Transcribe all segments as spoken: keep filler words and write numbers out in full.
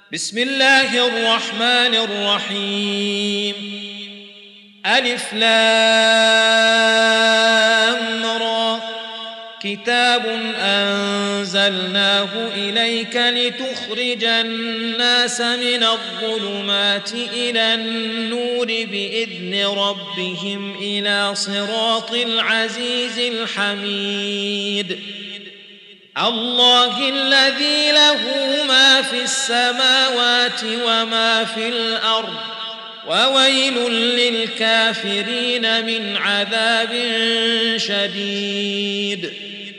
بسم الله الرحمن الرحيم. ألف لام را. كتاب أنزلناه إليك لتخرج الناس من الظلمات إلى النور بإذن ربهم إلى صراط العزيز الحميد. الله الذي له ما في السماوات وما في الأرض، وويل للكافرين من عذاب شديد.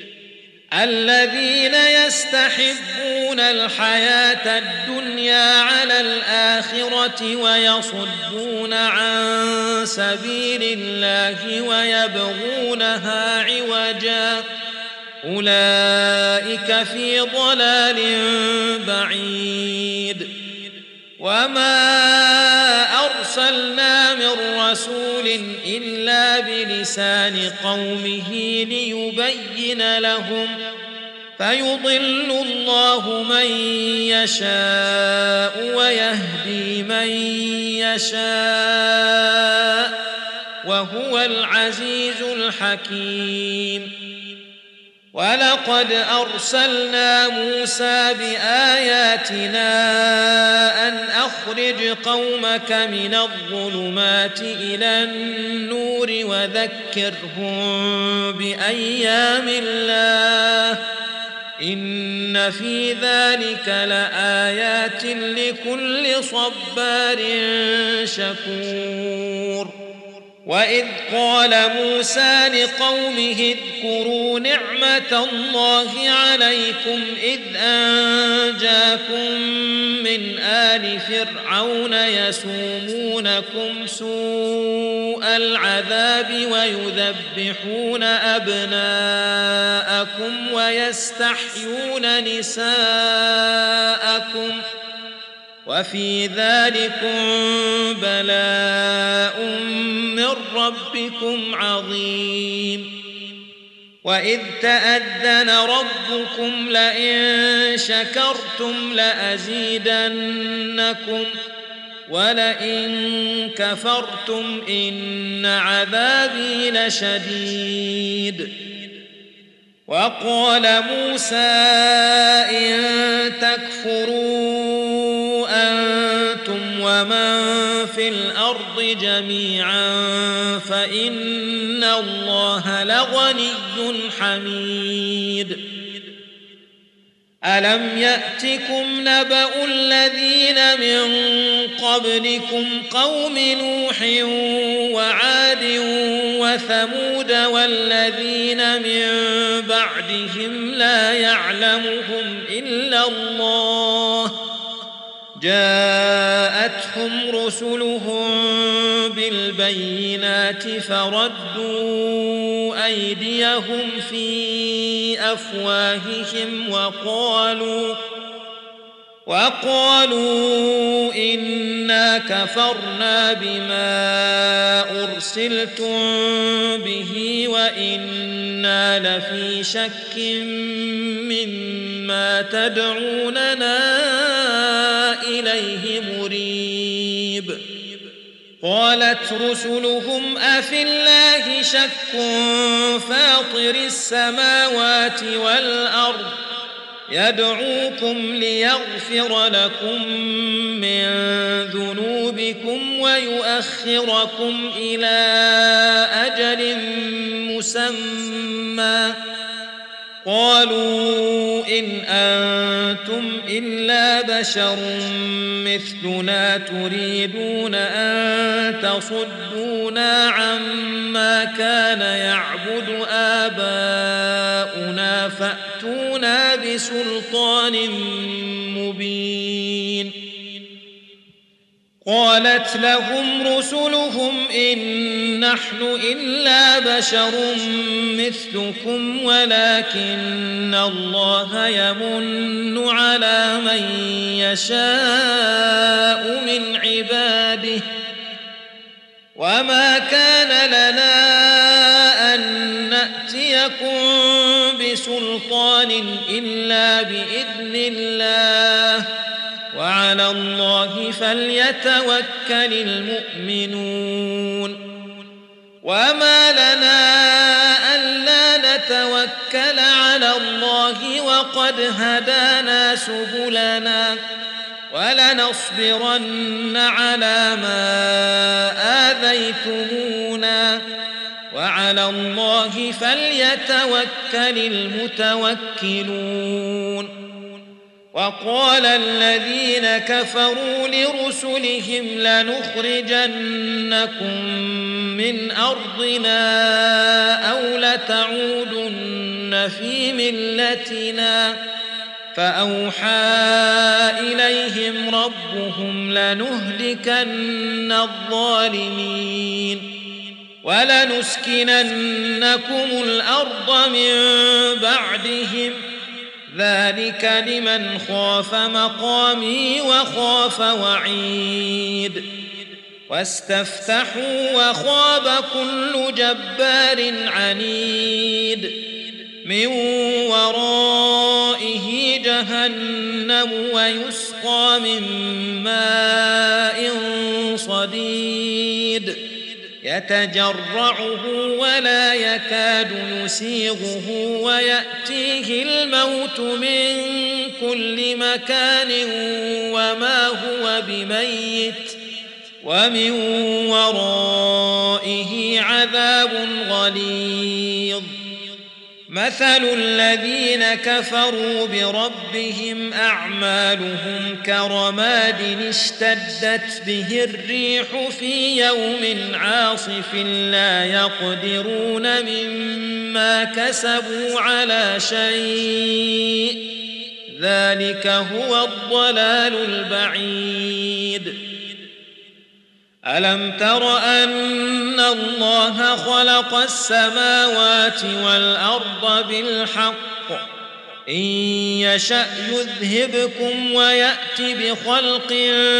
الذين يستحبون الحياة الدنيا على الآخرة ويصدون عن سبيل الله ويبغونها عوجا، أولئك في ضلال بعيد. وما أرسلنا من رسول إلا بلسان قومه ليبين لهم، فيضل الله من يشاء ويهدي من يشاء، وهو العزيز الحكيم. ولقد أرسلنا موسى بآياتنا أن أخرج قومك من الظلمات إلى النور وذكرهم بأيام الله، إن في ذلك لآيات لكل صبار شكور. وإذ قال موسى لقومه اذكروا نعمة الله عليكم إذ أنجاكم من آل فرعون يسومونكم سوء العذاب ويذبحون أبناءكم ويستحيون نساءكم، وفي ذلكم بلاء من ربكم عظيم. وإذ تأذن ربكم لئن شكرتم لأزيدنكم ولئن كفرتم إن عذابي لشديد. وقال موسى إن تكفروا أنتم ومن في الأرض جميعا فإن الله لغني حميد. ألم يأتكم نبأ الذين من قبلكم قوم نوح وعاد وثمود والذين من بعدهم لا يعلمهم إلا الله، جاءتهم رسلهم بالبينات فردوا أيديهم في أفواههم وقالوا وقالوا إنا كفرنا بما أرسلتم به وإنا لفي شك مما تدعوننا إليه مريب. قالت رسلهم أفي الله شك فاطر السماوات والأرض يدعوكم ليغفر لكم من ذنوبكم ويؤخركم إلى أجل مسمى، قالوا إن أنتم إلا بشر مثلنا تريدون أن تصدونا عما كان يعبد آباؤنا فأتونا بسلطان مبين. قالت لهم رسلهم إن نحن إلا بشر مثلكم ولكن الله يمن على من يشاء من عباده، وما كان لنا أن نأتيكم بسلطان إلا بإذن الله، وعلى وعلى الله فليتوكل المؤمنون وما لنا ألا نتوكل على الله وقد هدانا سبلنا ولنصبرن على ما آذيتمونا وعلى الله فليتوكل المتوكلون وقال الذين كفروا لرسلهم لنخرجنكم من أرضنا أو لتعودن في ملتنا فأوحى إليهم ربهم لنهلكن الظالمين ولنسكننكم الأرض من بعدهم ذلك لمن خاف مقامي وخاف وعيد واستفتحوا وخاب كل جبار عنيد من ورائه جهنم ويسقى من ماء صديد يتجرعه ولا يكاد يسيغه ويأتيه الموت من كل مكان وما هو بميت ومن ورائه عذاب غليظ مثل الذين كفروا بربهم أعمالهم كرماد اشتدت به الريح في يوم عاصف لا يقدرون مما كسبوا على شيء ذلك هو الضلال البعيد ألم تر أن الله خلق السماوات والأرض بالحق إن يشأ يذهبكم ويأت بخلق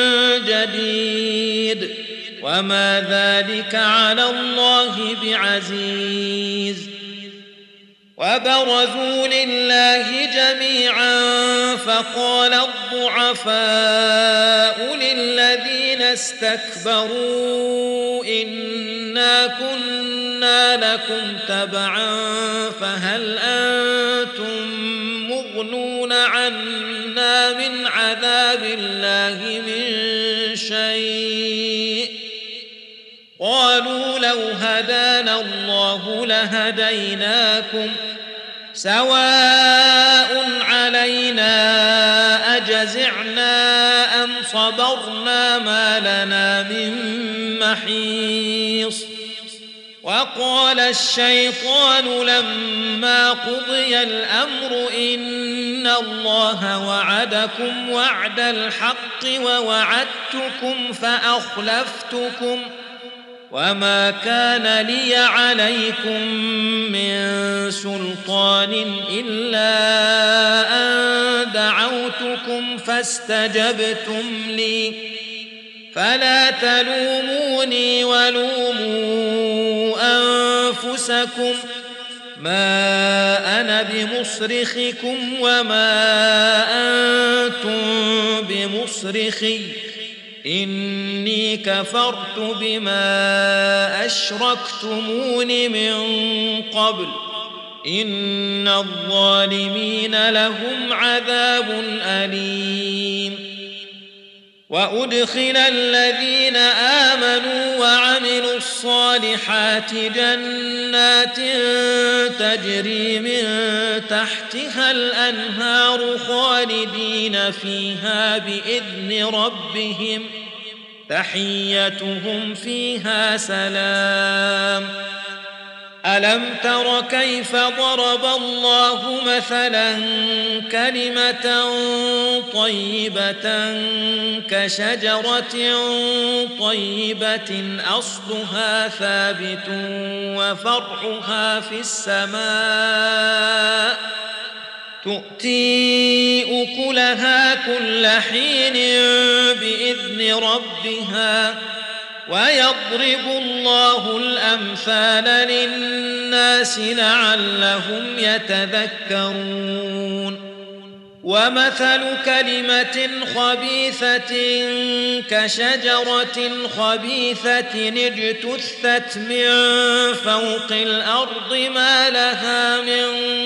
جديد وما ذلك على الله بعزيز وبرزوا لله جميعا فقال الضعفاء للذين استكبروا إنا كنا لكم تبعا فهل أنتم مغنون عنا من عذاب الله من شيء قالوا لو هدانا الله لهديناكم سواء علينا أجزعنا أم صبرنا ما لنا من محيص وقال الشيطان لما قضي الأمر إن الله وعدكم وعد الحق ووعدتكم فأخلفتكم وما كان لي عليكم من سلطان إلا أن دعوتكم فاستجبتم لي فلا تلوموني ولوموا أنفسكم ما أنا بمصرخكم وما أنتم بمصرخي إني كفرت بما أشركتمون من قبل إن الظالمين لهم عذاب أليم وأدخل الذين آمنوا وعملوا الصالحات جنات تجري من تحتها الأنهار خالدين فيها بإذن ربهم تحيتهم فيها سلام ألم تر كيف ضرب الله مثلا كلمة طيبة كشجرة طيبة أصلها ثابت وفرعها في السماء تؤتي أكلها كل حين بإذن ربها ويضرب الله الأمثال للناس لعلهم يتذكرون ومثل كلمة خبيثة كشجرة خبيثة اجتثت من فوق الأرض ما لها من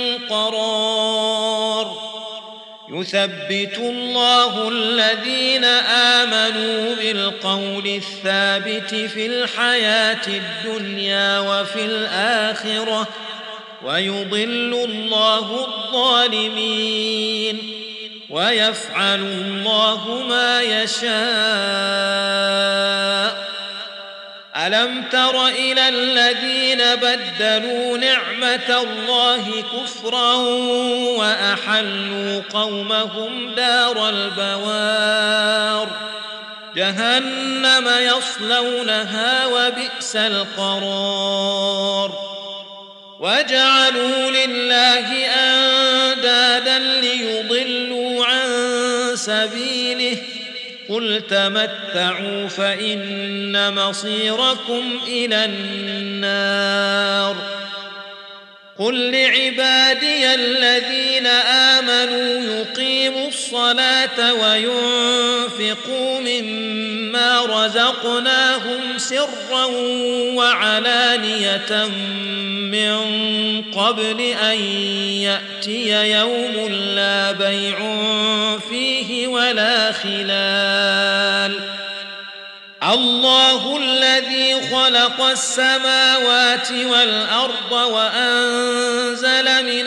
قرار يثبت الله الذين آمنوا بالقول الثابت في الحياة الدنيا وفي الآخرة ويضل الله الظالمين ويفعل الله ما يشاء. ألم تر إلى الذين بدلوا نعمة الله كفرا وأحلوا قومهم دار البوار جهنم يصلونها وبئس القرار وجعلوا لله أندادا ليضلوا عن سبيله قل تمتعوا فإن مصيركم إلى النار. قل لعبادي الذين آمنوا يقيموا الصلاة وينفقوا مما رزقناهم سرا وعلانية من قبل أن يأتي يوم لا بيع فيه ولا خلال. الله الذي خلق السماوات والأرض وأنزل من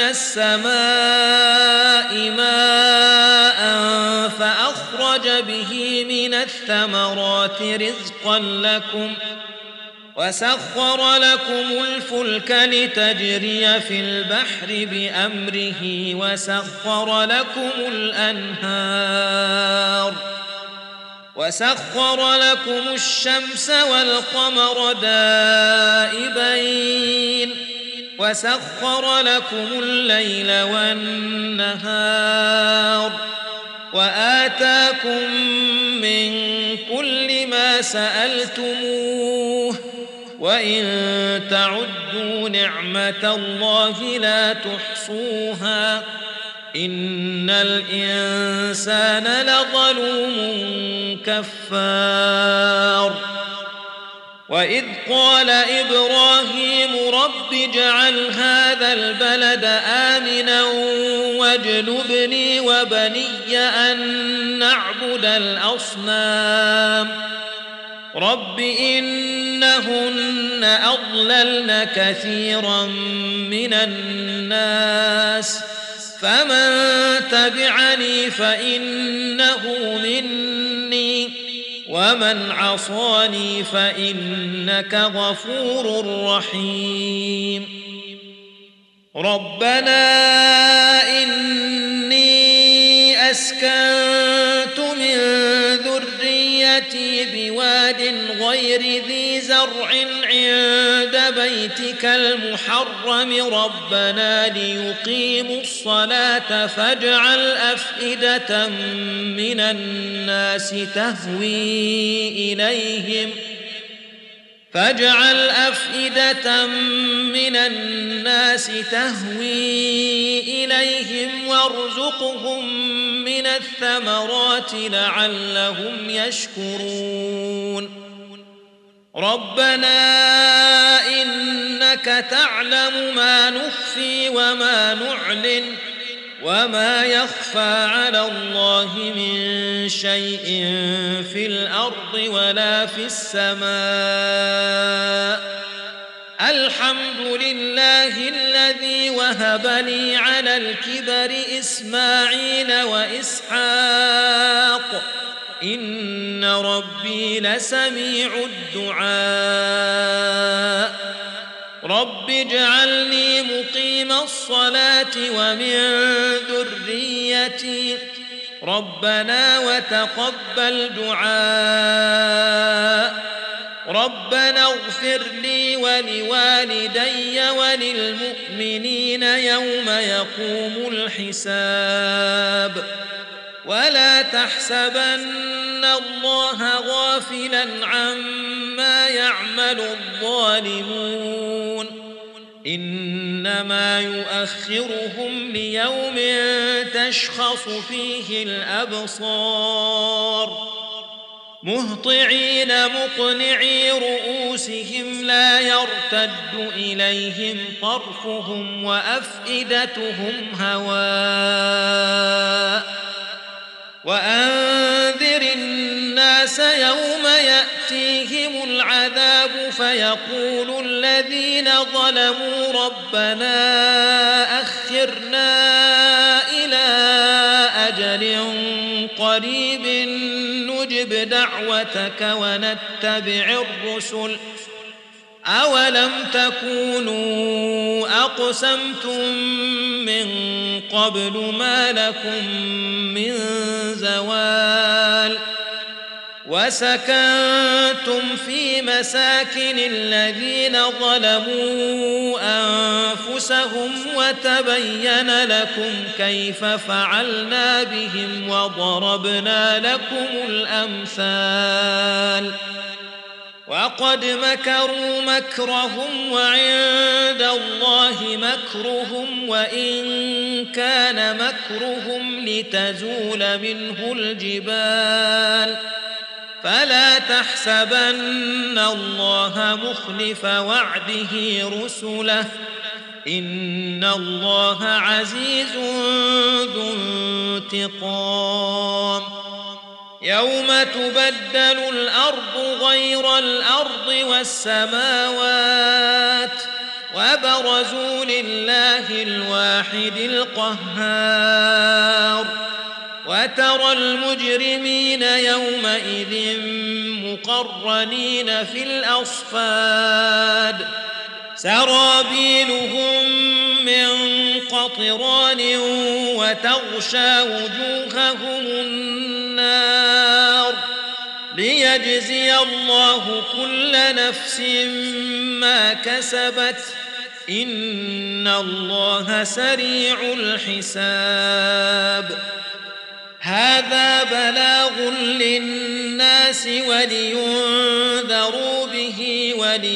السماء ماء فأخرج به من الثمرات رزقا لكم وسخر لكم الفلك لتجري في البحر بأمره وسخر لكم الأنهار وسخر لكم الشمس والقمر دائبين وسخر لكم الليل والنهار وآتاكم من كل ما سألتموه وإن تعدوا نعمة الله لا تحصوها إن الإنسان لظلوم كفار. وإذ قال إبراهيم رب اجعل هذا البلد آمنا واجنبني وبني أن نعبد الأصنام رب إنهن أضللن كثيرا من الناس فمن تبعني فإنه مني ومن عصاني فإنك غفور رحيم. ربنا إني أسكنت من ذريتي بواد غير ذي زرع عند بيتك المحرم ربنا ليقيموا الصلاة فاجعل أفئدة من الناس تهوي إليهم فاجعل أفئدة من الناس تهوي إليهم وارزقهم من الثمرات لعلهم يشكرون. ربنا إنك تعلم ما نخفي وما نعلن وما يخفى على الله من شيء في الأرض ولا في السماء. الحمد لله الذي وهب لي على الكبر إسماعيل وإسحاق إن ربي لسميع الدعاء. رب اجعلني مقيم الصلاة ومن ذريتي ربنا وتقبل دعاء. ربنا اغفر لي ولوالدي وللمؤمنين يوم يقوم الحساب. ولا تحسبن الله غافلا عما يعمل الظالمون إنما يؤخرهم ليوم تشخص فيه الأبصار مهطعين مقنعي رؤوسهم لا يرتد إليهم طرفهم وأفئدتهم هواء وأنذر الناس يوم يأتيهم العذاب فيقول الذين ظلموا ربنا أخرنا إلى أجل قريب نجب دعوتك ونتبع الرسل أولم تكونوا أقسمتم من قبل ما لكم من زوال وسكنتم في مساكن الذين ظلموا أنفسهم وتبين لكم كيف فعلنا بهم وضربنا لكم الأمثال وقد مكروا مكرهم وعند الله مكرهم وإن كان مكرهم لتزول منه الجبال فلا تحسبن الله مخلف وعده رسله إن الله عزيز ذو انتقام يوم تبدل الأرض غير الأرض والسماوات وبرزوا لله الواحد القهار وترى المجرمين يومئذ مقرنين في الأصفاد سرابيلهم من قطران وتغشى وجوههم النار ليجزي الله كل نفس ما كسبت إن الله سريع الحساب هذا بلاغ للناس ولينذروا به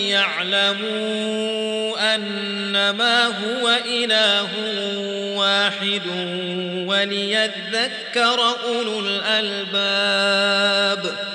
وليعلموا أنما هو إله واحد وليذكر أولو الألباب